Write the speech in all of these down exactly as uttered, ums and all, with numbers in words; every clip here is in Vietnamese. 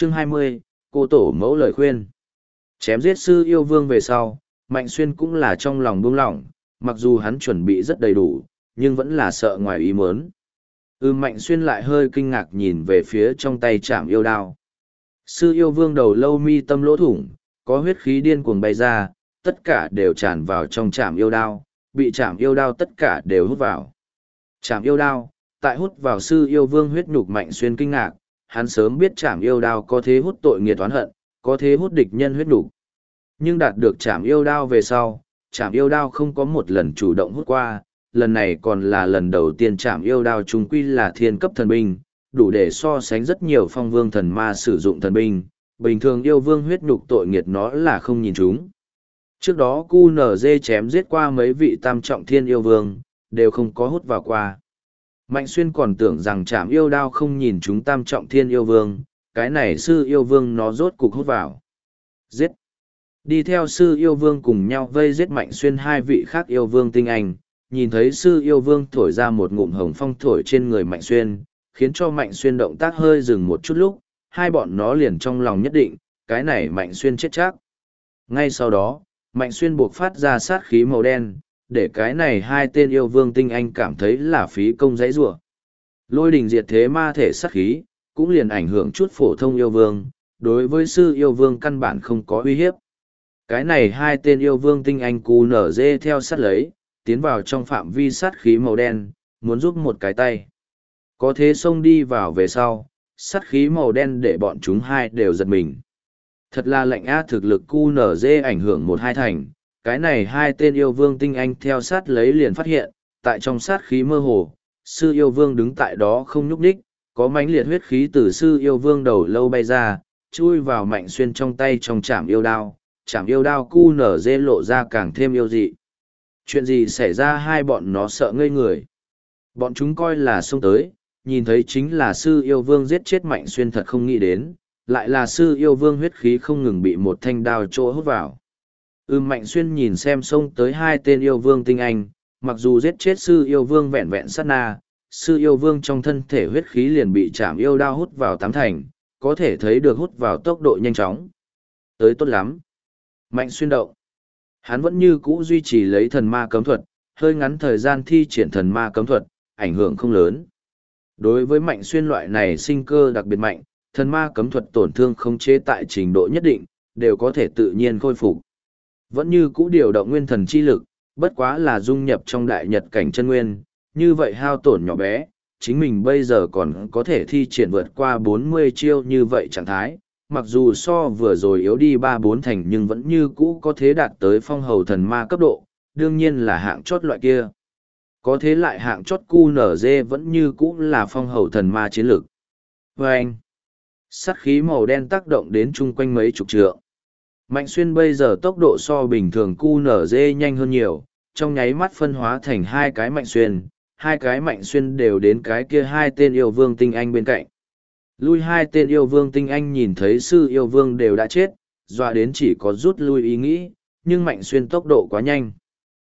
Chương hai mươi, cô tổ mẫu lời khuyên. Chém giết sư yêu vương về sau, Mạnh Xuyên cũng là trong lòng buông lỏng, mặc dù hắn chuẩn bị rất đầy đủ, nhưng vẫn là sợ ngoài ý muốn. Ừ, Mạnh Xuyên lại hơi kinh ngạc nhìn về phía trong tay chạm yêu đao. Sư yêu vương đầu lâu mi tâm lỗ thủng, có huyết khí điên cuồng bay ra, tất cả đều tràn vào trong chạm yêu đao, bị chạm yêu đao tất cả đều hút vào. Chạm yêu đao, tại hút vào sư yêu vương huyết nhục. Mạnh Xuyên kinh ngạc, hắn sớm biết chạm yêu đao có thế hút tội nghiệt oán hận, có thế hút địch nhân huyết nhục. Nhưng đạt được chạm yêu đao về sau, chạm yêu đao không có một lần chủ động hút qua, lần này còn là lần đầu tiên chạm yêu đao chúng quy là thiên cấp thần binh, đủ để so sánh rất nhiều phong vương thần ma sử dụng thần binh, bình thường yêu vương huyết nhục tội nghiệt nó là không nhìn chúng. Trước đó cu nở dê chém giết qua mấy vị tam trọng thiên yêu vương, đều không có hút vào qua. Mạnh Xuyên còn tưởng rằng chạm yêu đao không nhìn chúng tam trọng thiên yêu vương, cái này sư yêu vương nó rốt cục hút vào. Giết! Đi theo sư yêu vương cùng nhau vây giết Mạnh Xuyên hai vị khác yêu vương tinh anh, nhìn thấy sư yêu vương thổi ra một ngụm hồng phong thổi trên người Mạnh Xuyên, khiến cho Mạnh Xuyên động tác hơi dừng một chút lúc, hai bọn nó liền trong lòng nhất định, cái này Mạnh Xuyên chết chắc. Ngay sau đó, Mạnh Xuyên buộc phát ra sát khí màu đen, để cái này hai tên yêu vương tinh anh cảm thấy là phí công giấy rủa. Lôi đình diệt thế ma thể sát khí, cũng liền ảnh hưởng chút phổ thông yêu vương, đối với sư yêu vương căn bản không có uy hiếp. Cái này hai tên yêu vương tinh anh cù nở dê theo sát lấy, tiến vào trong phạm vi sát khí màu đen, muốn giúp một cái tay. Có thế xông đi vào về sau, sát khí màu đen để bọn chúng hai đều giật mình. Thật là lạnh á, thực lực cu nở dê ảnh hưởng một hai thành, cái này hai tên yêu vương tinh anh theo sát lấy liền phát hiện, tại trong sát khí mơ hồ, sư yêu vương đứng tại đó không nhúc nhích, có mãnh liệt huyết khí từ sư yêu vương đầu lâu bay ra, chui vào Mạnh Xuyên trong tay trong chạm yêu đao, chạm yêu đao cu nở dê lộ ra càng thêm yêu dị. Chuyện gì xảy ra, hai bọn nó sợ ngây người. Bọn chúng coi là xông tới, nhìn thấy chính là sư yêu vương giết chết Mạnh Xuyên, thật không nghĩ đến, lại là sư yêu vương huyết khí không ngừng bị một thanh đao chỗ hút vào. Ừ, Mạnh Xuyên nhìn xem xông tới hai tên yêu vương tinh anh, mặc dù giết chết sư yêu vương vẹn vẹn sát na, sư yêu vương trong thân thể huyết khí liền bị chạm yêu đao hút vào tám thành, có thể thấy được hút vào tốc độ nhanh chóng. Tới tốt lắm. Mạnh Xuyên động. Hắn vẫn như cũ duy trì lấy thần ma cấm thuật, hơi ngắn thời gian thi triển thần ma cấm thuật, ảnh hưởng không lớn. Đối với Mạnh Xuyên loại này sinh cơ đặc biệt mạnh, thần ma cấm thuật tổn thương không chế tại trình độ nhất định, đều có thể tự nhiên khôi phục. Vẫn như cũ điều động nguyên thần chi lực, bất quá là dung nhập trong đại nhật cảnh chân nguyên, như vậy hao tổn nhỏ bé, chính mình bây giờ còn có thể thi triển vượt qua bốn mươi chiêu như vậy trạng thái, mặc dù so vừa rồi yếu đi ba bốn thành nhưng vẫn như cũ có thế đạt tới phong hầu thần ma cấp độ, đương nhiên là hạng chót loại kia. Có thế lại hạng chót cu nở dê vẫn như cũ là phong hầu thần ma chiến lược. Và anh, sát khí màu đen tác động đến chung quanh mấy chục trượng. Mạnh Xuyên bây giờ tốc độ so bình thường cu nở dê nhanh hơn nhiều, trong nháy mắt phân hóa thành hai cái Mạnh Xuyên, hai cái Mạnh Xuyên đều đến cái kia hai tên yêu vương tinh anh bên cạnh. Lui hai tên yêu vương tinh anh nhìn thấy sư yêu vương đều đã chết, dọa đến chỉ có rút lui ý nghĩ, nhưng Mạnh Xuyên tốc độ quá nhanh.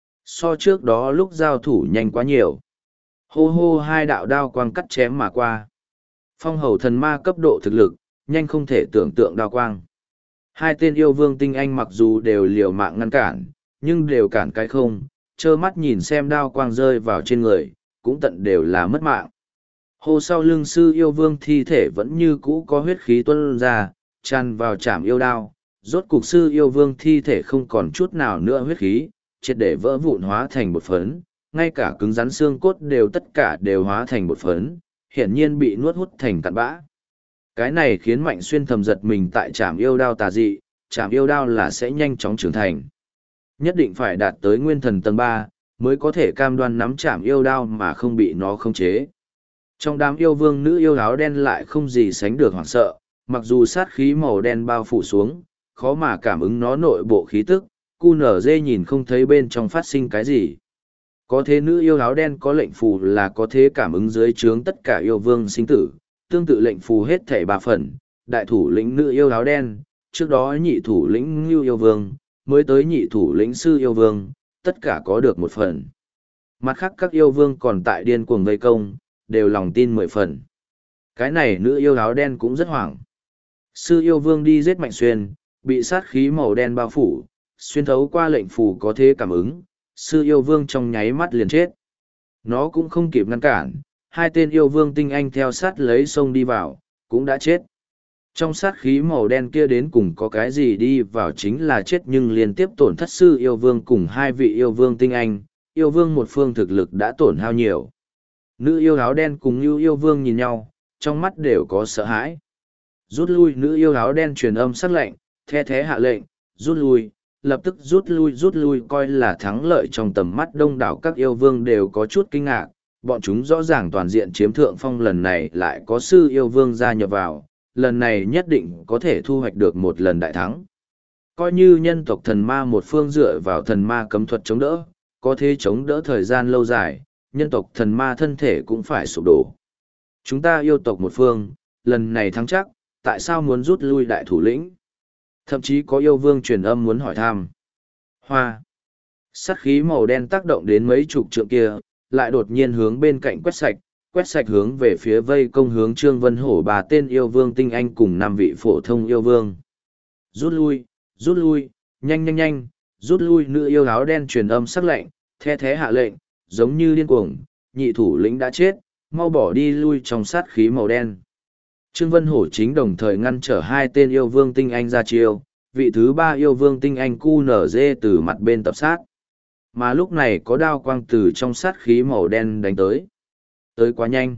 So trước đó lúc giao thủ nhanh quá nhiều. Hô hô, hai đạo đao quang cắt chém mà qua. Phong hầu thần ma cấp độ thực lực, nhanh không thể tưởng tượng đao quang. Hai tên yêu vương tinh anh mặc dù đều liều mạng ngăn cản, nhưng đều cản cái không, trơ mắt nhìn xem đao quang rơi vào trên người, cũng tận đều là mất mạng. Hô, sau lưng sư yêu vương thi thể vẫn như cũ có huyết khí tuôn ra, tràn vào chạm yêu đao, rốt cục sư yêu vương thi thể không còn chút nào nữa huyết khí, triệt để vỡ vụn hóa thành bột phấn, ngay cả cứng rắn xương cốt đều tất cả đều hóa thành bột phấn, hiển nhiên bị nuốt hút thành cặn bã. Cái này khiến Mạnh Xuyên thầm giật mình, tại trảm yêu đao tà dị, trảm yêu đao là sẽ nhanh chóng trưởng thành. Nhất định phải đạt tới nguyên thần tầng ba mới có thể cam đoan nắm trảm yêu đao mà không bị nó khống chế. Trong đám yêu vương nữ yêu áo đen lại không gì sánh được hoảng sợ, mặc dù sát khí màu đen bao phủ xuống, khó mà cảm ứng nó nội bộ khí tức, cu nở dê nhìn không thấy bên trong phát sinh cái gì. Có thế nữ yêu áo đen có lệnh phù là có thế cảm ứng dưới trướng tất cả yêu vương sinh tử, tương tự lệnh phù hết thảy ba phần, đại thủ lĩnh nữ yêu áo đen, trước đó nhị thủ lĩnh Ngưu yêu vương, mới tới nhị thủ lĩnh sư yêu vương, tất cả có được một phần. Mặt khác các yêu vương còn tại điên cuồng vây công, đều lòng tin mười phần. Cái này nữ yêu áo đen cũng rất hoảng. Sư yêu vương đi giết Mạnh Xuyên, bị sát khí màu đen bao phủ, xuyên thấu qua lệnh phù có thể cảm ứng, sư yêu vương trong nháy mắt liền chết. Nó cũng không kịp ngăn cản, hai tên yêu vương tinh anh theo sát lấy sông đi vào, cũng đã chết. Trong sát khí màu đen kia đến cùng có cái gì đi vào chính là chết, nhưng liên tiếp tổn thất sư yêu vương cùng hai vị yêu vương tinh anh, yêu vương một phương thực lực đã tổn hao nhiều. Nữ yêu áo đen cùng yêu yêu vương nhìn nhau, trong mắt đều có sợ hãi. Rút lui. Nữ yêu áo đen truyền âm sắc lệnh, the thế hạ lệnh, rút lui, lập tức rút lui rút lui coi là thắng lợi. Trong tầm mắt đông đảo các yêu vương đều có chút kinh ngạc, bọn chúng rõ ràng toàn diện chiếm thượng phong, lần này lại có sư yêu vương gia nhập vào, lần này nhất định có thể thu hoạch được một lần đại thắng. Coi như nhân tộc thần ma một phương dựa vào thần ma cấm thuật chống đỡ, có thể chống đỡ thời gian lâu dài, nhân tộc thần ma thân thể cũng phải sụp đổ. Chúng ta yêu tộc một phương, lần này thắng chắc, tại sao muốn rút lui đại thủ lĩnh? Thậm chí có yêu vương truyền âm muốn hỏi thăm. Hoa. Sát khí màu đen tác động đến mấy chục trượng kia, lại đột nhiên hướng bên cạnh quét sạch, quét sạch hướng về phía vây công hướng Trương Vân Hổ bà tên yêu vương tinh anh cùng năm vị phổ thông yêu vương. Rút lui, rút lui, nhanh nhanh nhanh, rút lui. Nữ yêu áo đen truyền âm sắc lệnh, the thế hạ lệnh, giống như điên cuồng, nhị thủ lĩnh đã chết, mau bỏ đi lui trong sát khí màu đen. Trương Vân Hổ chính đồng thời ngăn trở hai tên yêu vương tinh anh ra chiêu, vị thứ ba yêu vương tinh anh cu nở dê từ mặt bên tập sát. Mà lúc này có đao quang từ trong sát khí màu đen đánh tới. Tới quá nhanh.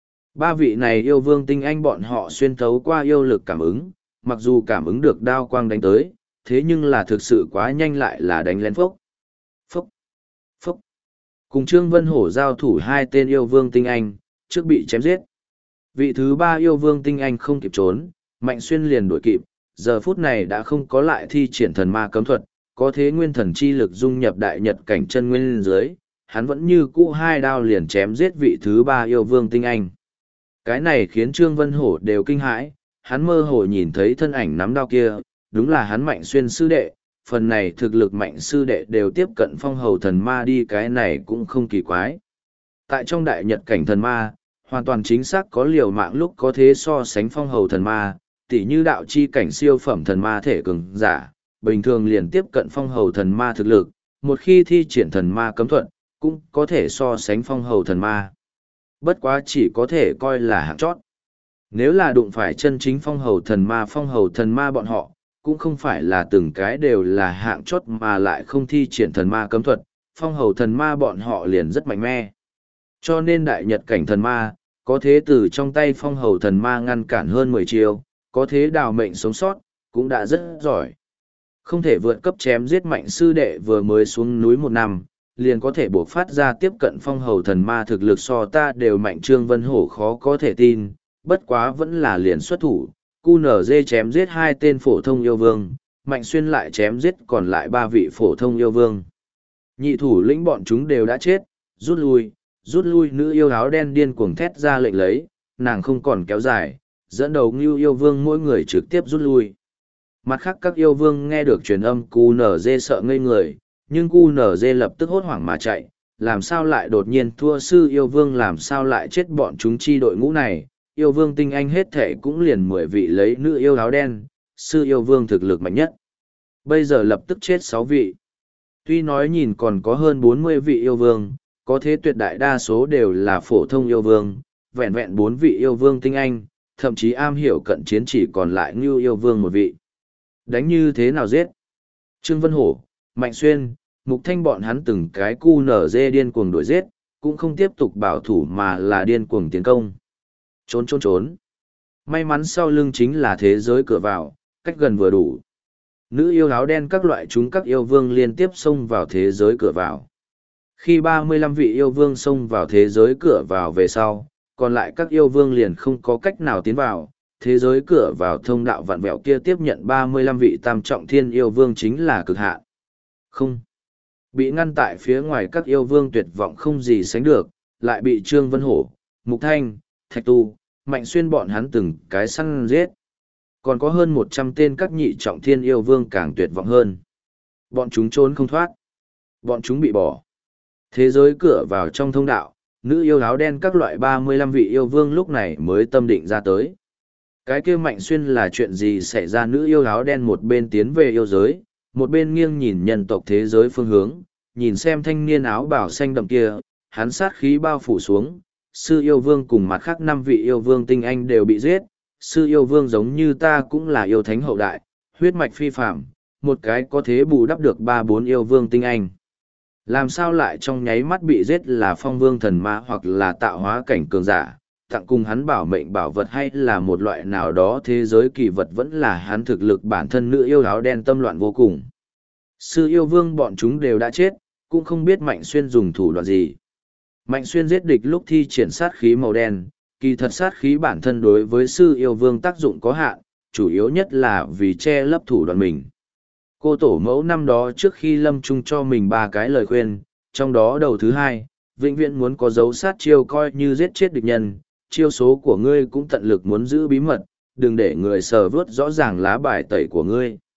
Ba vị này yêu vương tinh anh bọn họ xuyên thấu qua yêu lực cảm ứng, mặc dù cảm ứng được đao quang đánh tới, thế nhưng là thực sự quá nhanh, lại là đánh lén phốc. Phốc. Phốc. Cùng Trương Vân Hổ giao thủ hai tên yêu vương tinh anh, trước bị chém giết. Vị thứ ba yêu vương tinh anh không kịp trốn, Mạnh Xuyên liền đuổi kịp, giờ phút này đã không có lại thi triển thần ma cấm thuật, có thế nguyên thần chi lực dung nhập đại nhật cảnh chân nguyên dưới, hắn vẫn như cũ hai đao liền chém giết vị thứ ba yêu vương tinh anh. Cái này khiến Trương Vân Hổ đều kinh hãi, hắn mơ hồ nhìn thấy thân ảnh nắm đao kia, đúng là hắn Mạnh Xuyên sư đệ, phần này thực lực Mạnh sư đệ đều tiếp cận phong hầu thần ma đi, cái này cũng không kỳ quái. Tại trong đại nhật cảnh thần ma, hoàn toàn chính xác có liều mạng lúc có thế so sánh phong hầu thần ma, tỉ như đạo chi cảnh siêu phẩm thần ma thể cường giả, bình thường liền tiếp cận phong hầu thần ma thực lực, một khi thi triển thần ma cấm thuật, cũng có thể so sánh phong hầu thần ma. Bất quá chỉ có thể coi là hạng chót. Nếu là đụng phải chân chính phong hầu thần ma phong hầu thần ma bọn họ, cũng không phải là từng cái đều là hạng chót mà lại không thi triển thần ma cấm thuật, phong hầu thần ma bọn họ liền rất mạnh mẽ. Cho nên đại nhật cảnh thần ma, có thế từ trong tay phong hầu thần ma ngăn cản hơn mười chiêu, có thế đào mệnh sống sót, cũng đã rất giỏi. Không thể vượt cấp chém giết Mạnh sư đệ vừa mới xuống núi một năm, liền có thể buộc phát ra tiếp cận phong hầu thần ma thực lực so ta đều mạnh. Trương Vân Hổ khó có thể tin, bất quá vẫn là liền xuất thủ, cu nở dê chém giết hai tên phổ thông yêu vương, Mạnh Xuyên lại chém giết còn lại ba vị phổ thông yêu vương. Nhị thủ lĩnh bọn chúng đều đã chết, rút lui, rút lui. Nữ yêu áo đen điên cuồng thét ra lệnh lấy, nàng không còn kéo dài, dẫn đầu Ngưu yêu vương mỗi người trực tiếp rút lui. Mặt khác các yêu vương nghe được truyền âm cu nở dê sợ ngây người, nhưng cu nở dê lập tức hốt hoảng mà chạy, làm sao lại đột nhiên thua sư yêu vương, làm sao lại chết bọn chúng chi đội ngũ này. Yêu vương tinh anh hết thể cũng liền mười vị lấy nữ yêu áo đen, sư yêu vương thực lực mạnh nhất. Bây giờ lập tức chết sáu vị. Tuy nói nhìn còn có hơn bốn mươi vị yêu vương, có thế tuyệt đại đa số đều là phổ thông yêu vương, vẹn vẹn bốn vị yêu vương tinh anh, thậm chí am hiểu cận chiến chỉ còn lại Ngưu yêu vương một vị. Đánh như thế nào giết? Trương Vân Hổ, Mạnh Xuyên, Mục Thanh bọn hắn từng cái cu nở dê điên cuồng đuổi giết, cũng không tiếp tục bảo thủ mà là điên cuồng tiến công. Trốn trốn trốn. May mắn sau lưng chính là thế giới cửa vào, cách gần vừa đủ. Nữ yêu áo đen các loại chúng các yêu vương liên tiếp xông vào thế giới cửa vào. Khi ba mươi lăm vị yêu vương xông vào thế giới cửa vào về sau, còn lại các yêu vương liền không có cách nào tiến vào. Thế giới cửa vào thông đạo vạn vẹo kia tiếp nhận ba mươi lăm vị tam trọng thiên yêu vương chính là cực hạn. Không. Bị ngăn tại phía ngoài các yêu vương tuyệt vọng không gì sánh được, lại bị Trương Vân Hổ, Mục Thanh, Thạch Tu, Mạnh Xuyên bọn hắn từng cái săn giết. Còn có hơn một trăm tên các nhị trọng thiên yêu vương càng tuyệt vọng hơn. Bọn chúng trốn không thoát. Bọn chúng bị bỏ. Thế giới cửa vào trong thông đạo, nữ yêu áo đen các loại ba mươi lăm vị yêu vương lúc này mới tâm định ra tới. Cái kia Mạnh Xuyên là chuyện gì xảy ra? Nữ yêu áo đen một bên tiến về yêu giới, một bên nghiêng nhìn nhân tộc thế giới phương hướng, nhìn xem thanh niên áo bào xanh đậm kia, hắn sát khí bao phủ xuống, sư yêu vương cùng mặt khác năm vị yêu vương tinh anh đều bị giết, sư yêu vương giống như ta cũng là yêu thánh hậu đại, huyết mạch phi phạm, một cái có thế bù đắp được ba bốn yêu vương tinh anh. Làm sao lại trong nháy mắt bị giết là phong vương thần ma hoặc là tạo hóa cảnh cường giả, tặng cùng hắn bảo mệnh bảo vật hay là một loại nào đó thế giới kỳ vật vẫn là hắn thực lực bản thân. Nữ yêu áo đen tâm loạn vô cùng. Sư yêu vương bọn chúng đều đã chết, cũng không biết Mạnh Xuyên dùng thủ đoạn gì. Mạnh Xuyên giết địch lúc thi triển sát khí màu đen, kỳ thật sát khí bản thân đối với sư yêu vương tác dụng có hạn, chủ yếu nhất là vì che lấp thủ đoạn mình. Cô tổ mẫu năm đó trước khi lâm chung cho mình ba cái lời khuyên, trong đó đầu thứ hai, vĩnh viễn muốn có dấu sát chiêu coi như giết chết địch nhân, chiêu số của ngươi cũng tận lực muốn giữ bí mật, đừng để người sờ vớt rõ ràng lá bài tẩy của ngươi.